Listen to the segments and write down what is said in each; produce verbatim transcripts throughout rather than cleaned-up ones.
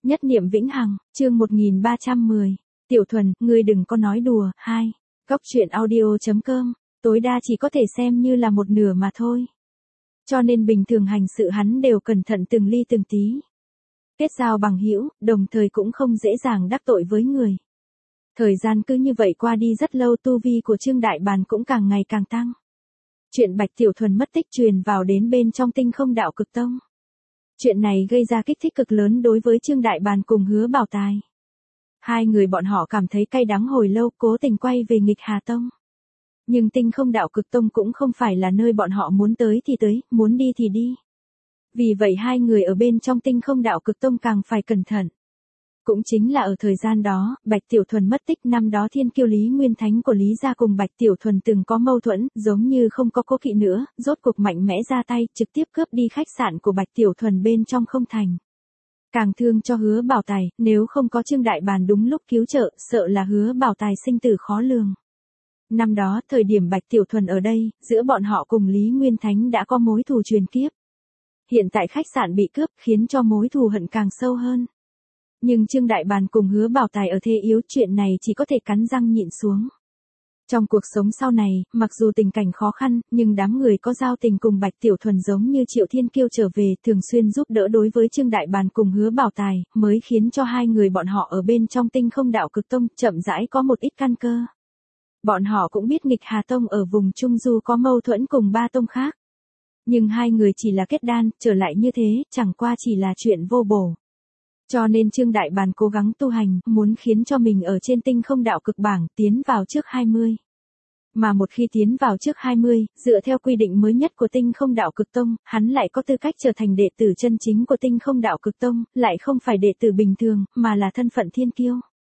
Nhất niệm vĩnh hằng, chương một nghìn ba trăm mười. Tiểu Thuần, ngươi đừng có nói đùa. Hai. Góc truyện audio.com, tối đa chỉ có thể xem như là một nửa mà thôi. Cho nên bình thường hành sự hắn đều cẩn thận từng ly từng tí. Kết giao bằng hữu, đồng thời cũng không dễ dàng đắc tội với người. Thời gian cứ như vậy qua đi rất lâu, tu vi của Trương Đại Bàn cũng càng ngày càng tăng. Chuyện Bạch Tiểu Thuần mất tích truyền vào đến bên trong Tinh Không Đạo Cực Tông. Chuyện này gây ra kích thích cực lớn đối với Trương Đại Bàn cùng Hứa Bảo Tài. Hai người bọn họ cảm thấy cay đắng hồi lâu, cố tình quay về Nghịch Hà Tông. Nhưng Tinh Không Đạo Cực Tông cũng không phải là nơi bọn họ muốn tới thì tới, muốn đi thì đi. Vì vậy hai người ở bên trong Tinh Không Đạo Cực Tông càng phải cẩn thận. Cũng chính là ở thời gian đó, Bạch Tiểu Thuần mất tích năm đó, thiên kiêu Lý Nguyên Thánh của Lý gia cùng Bạch Tiểu Thuần từng có mâu thuẫn, giống như không có cố kỵ nữa, rốt cuộc mạnh mẽ ra tay, trực tiếp cướp đi khách sạn của Bạch Tiểu Thuần bên trong không thành. Càng thương cho Hứa Bảo Tài, nếu không có Trương Đại Bàn đúng lúc cứu trợ, sợ là Hứa Bảo Tài sinh tử khó lường. Năm đó, thời điểm Bạch Tiểu Thuần ở đây, giữa bọn họ cùng Lý Nguyên Thánh đã có mối thù truyền kiếp. Hiện tại khách sạn bị cướp, khiến cho mối thù hận càng sâu hơn. Nhưng Trương Đại Bàn cùng Hứa Bảo Tài ở thế yếu, chuyện này chỉ có thể cắn răng nhịn xuống. Trong cuộc sống sau này, mặc dù tình cảnh khó khăn, nhưng đám người có giao tình cùng Bạch Tiểu Thuần giống như Triệu Thiên Kiêu trở về, thường xuyên giúp đỡ đối với Trương Đại Bàn cùng Hứa Bảo Tài, mới khiến cho hai người bọn họ ở bên trong Tinh Không Đạo Cực Tông chậm rãi có một ít căn cơ. Bọn họ cũng biết Nghịch Hà Tông ở vùng Trung Du có mâu thuẫn cùng ba tông khác. Nhưng hai người chỉ là kết đan, trở lại như thế, chẳng qua chỉ là chuyện vô bổ. Cho nên Trương Đại Bàn cố gắng tu hành, muốn khiến cho mình ở trên Tinh Không Đạo Cực bảng, tiến vào trước hai mươi. Mà một khi tiến vào trước hai mươi, dựa theo quy định mới nhất của Tinh Không Đạo Cực Tông, hắn lại có tư cách trở thành đệ tử chân chính của Tinh Không Đạo Cực Tông, lại không phải đệ tử bình thường, mà là thân phận thiên kiêu.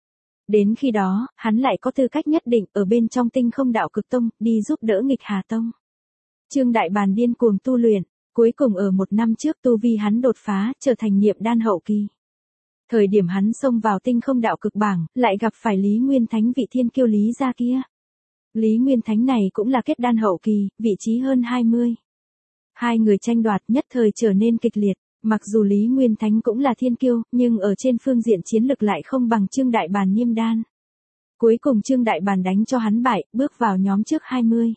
Đến khi đó, hắn lại có tư cách nhất định ở bên trong Tinh Không Đạo Cực Tông, đi giúp đỡ Nghịch Hà Tông. Trương Đại Bàn điên cuồng tu luyện, cuối cùng ở một năm trước tu vi hắn đột phá, trở thành niệm đan hậu kỳ. Thời điểm hắn xông vào Tinh Không Đạo Cực bảng, lại gặp phải Lý Nguyên Thánh vị thiên kiêu Lý gia kia. Lý Nguyên Thánh này cũng là kết đan hậu kỳ, vị trí hơn hai mươi. Hai người tranh đoạt nhất thời trở nên kịch liệt, mặc dù Lý Nguyên Thánh cũng là thiên kiêu, nhưng ở trên phương diện chiến lực lại không bằng Trương Đại Bàn niêm đan. Cuối cùng Trương Đại Bàn đánh cho hắn bại, bước vào nhóm trước hai mươi.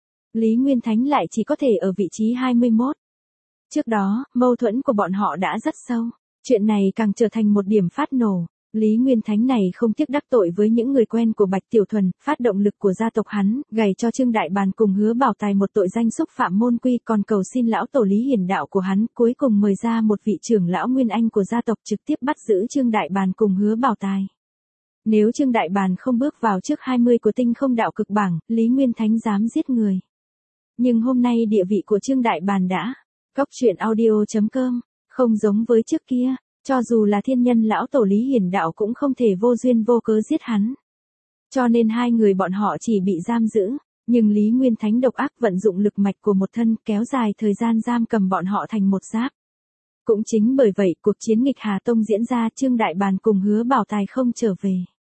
Lý Nguyên Thánh lại chỉ có thể ở vị trí hai mươi mốt. Trước đó, mâu thuẫn của bọn họ đã rất sâu. Chuyện này càng trở thành một điểm phát nổ. Lý Nguyên Thánh này không tiếc đắc tội với những người quen của Bạch Tiểu Thuần, phát động lực của gia tộc hắn, gầy cho Trương Đại Bàn cùng Hứa Bảo Tài một tội danh xúc phạm môn quy, còn cầu xin lão tổ Lý Hiển Đạo của hắn, cuối cùng mời ra một vị trưởng lão Nguyên Anh của gia tộc trực tiếp bắt giữ Trương Đại Bàn cùng Hứa Bảo Tài. Nếu Trương Đại Bàn không bước vào trước hai mươi của Tinh Không Đạo Cực bảng, Lý Nguyên Thánh dám giết người. Nhưng hôm nay địa vị của Trương Đại Bàn đã góc truyện audio.com, không giống với trước kia, cho dù là thiên nhân lão tổ Lý Hiển Đạo cũng không thể vô duyên vô cớ giết hắn. Cho nên hai người bọn họ chỉ bị giam giữ, nhưng Lý Nguyên Thánh độc ác vận dụng lực mạch của một thân, kéo dài thời gian giam cầm bọn họ thành một giáp. Cũng chính bởi vậy, cuộc chiến Nghịch Hà Tông diễn ra, Trương Đại Bàn cùng Hứa Bảo Tài không trở về.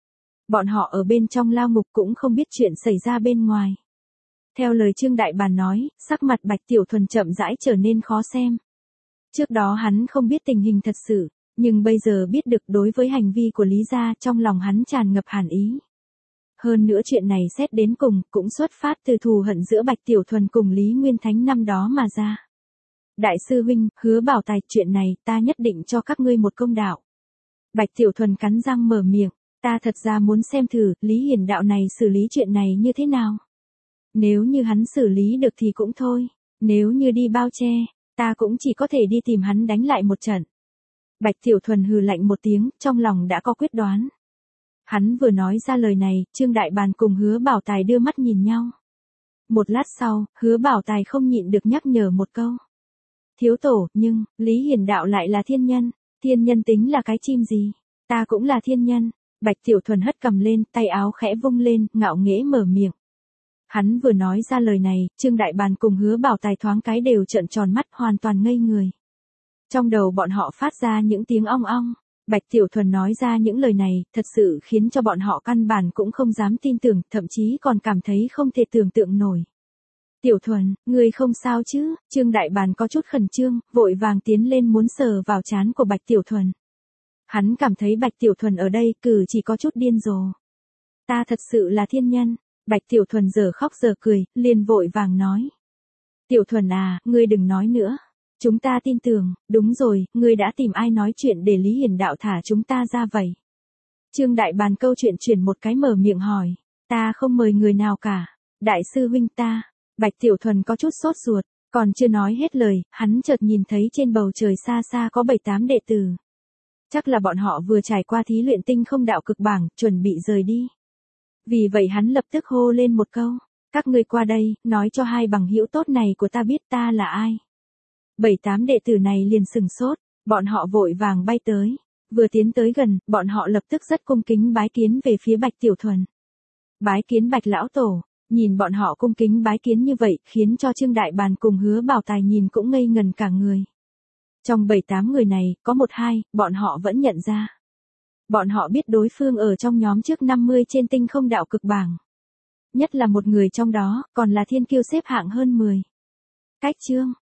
Bọn họ ở bên trong lao ngục cũng không biết chuyện xảy ra bên ngoài. Theo lời Trương Đại Bàn nói, sắc mặt Bạch Tiểu Thuần chậm rãi trở nên khó xem. Trước đó hắn không biết tình hình thật sự, nhưng bây giờ biết được đối với hành vi của Lý gia, trong lòng hắn tràn ngập hàn ý. Hơn nữa chuyện này xét đến cùng, cũng xuất phát từ thù hận giữa Bạch Tiểu Thuần cùng Lý Nguyên Thánh năm đó mà ra. Đại sư huynh, Hứa Bảo Tài, chuyện này, ta nhất định cho các ngươi một công đạo. Bạch Tiểu Thuần cắn răng mở miệng, ta thật ra muốn xem thử, Lý Hiển Đạo này xử lý chuyện này như thế nào. Nếu như hắn xử lý được thì cũng thôi, nếu như đi bao che, ta cũng chỉ có thể đi tìm hắn đánh lại một trận. Bạch Tiểu Thuần hừ lạnh một tiếng, trong lòng đã có quyết đoán. Hắn vừa nói ra lời này, Trương Đại Bàn cùng Hứa Bảo Tài đưa mắt nhìn nhau. Một lát sau, Hứa Bảo Tài không nhịn được nhắc nhở một câu. Thiếu tổ, nhưng, Lý Hiển Đạo lại là thiên nhân, thiên nhân tính là cái chim gì, ta cũng là thiên nhân. Bạch Tiểu Thuần hất cầm lên, tay áo khẽ vung lên, ngạo nghễ mở miệng. Hắn vừa nói ra lời này, Trương Đại Bàn cùng Hứa Bảo Tài thoáng cái đều trợn tròn mắt, hoàn toàn ngây người. Trong đầu bọn họ phát ra những tiếng ong ong. Bạch Tiểu Thuần nói ra những lời này, thật sự khiến cho bọn họ căn bản cũng không dám tin tưởng, thậm chí còn cảm thấy không thể tưởng tượng nổi. Tiểu Thuần, người không sao chứ? Trương Đại Bàn có chút khẩn trương, vội vàng tiến lên muốn sờ vào trán của Bạch Tiểu Thuần. Hắn cảm thấy Bạch Tiểu Thuần ở đây cử chỉ có chút điên rồ. Ta thật sự là thiên nhân. Bạch Tiểu Thuần giờ khóc giờ cười, liền vội vàng nói. Tiểu Thuần à, ngươi đừng nói nữa. Chúng ta tin tưởng, đúng rồi, ngươi đã tìm ai nói chuyện để Lý Hiền Đạo thả chúng ta ra vậy? Trương Đại Bàn câu chuyện chuyển một cái mở miệng hỏi. Ta không mời người nào cả. Đại sư huynh ta. Bạch Tiểu Thuần có chút sốt ruột, còn chưa nói hết lời, hắn chợt nhìn thấy trên bầu trời xa xa có bảy tám đệ tử. Chắc là bọn họ vừa trải qua thí luyện tinh không đạo cực bảng, chuẩn bị rời đi. Vì vậy hắn lập tức hô lên một câu. Các ngươi qua đây, nói cho hai bằng hữu tốt này của ta biết ta là ai. Bảy tám đệ tử này liền sừng sốt, bọn họ vội vàng bay tới. Vừa tiến tới gần, bọn họ lập tức rất cung kính bái kiến về phía Bạch Tiểu Thuần. Bái kiến Bạch Lão Tổ. Nhìn bọn họ cung kính bái kiến như vậy, khiến cho Trương Đại Bàn cùng Hứa Bảo Tài nhìn cũng ngây ngần cả người. Trong bảy tám người này, có một hai, bọn họ vẫn nhận ra. Bọn họ biết đối phương ở trong nhóm trước năm mươi trên tinh không đạo cực bảng. Nhất là một người trong đó, còn là thiên kiêu xếp hạng hơn mười. Cách chương,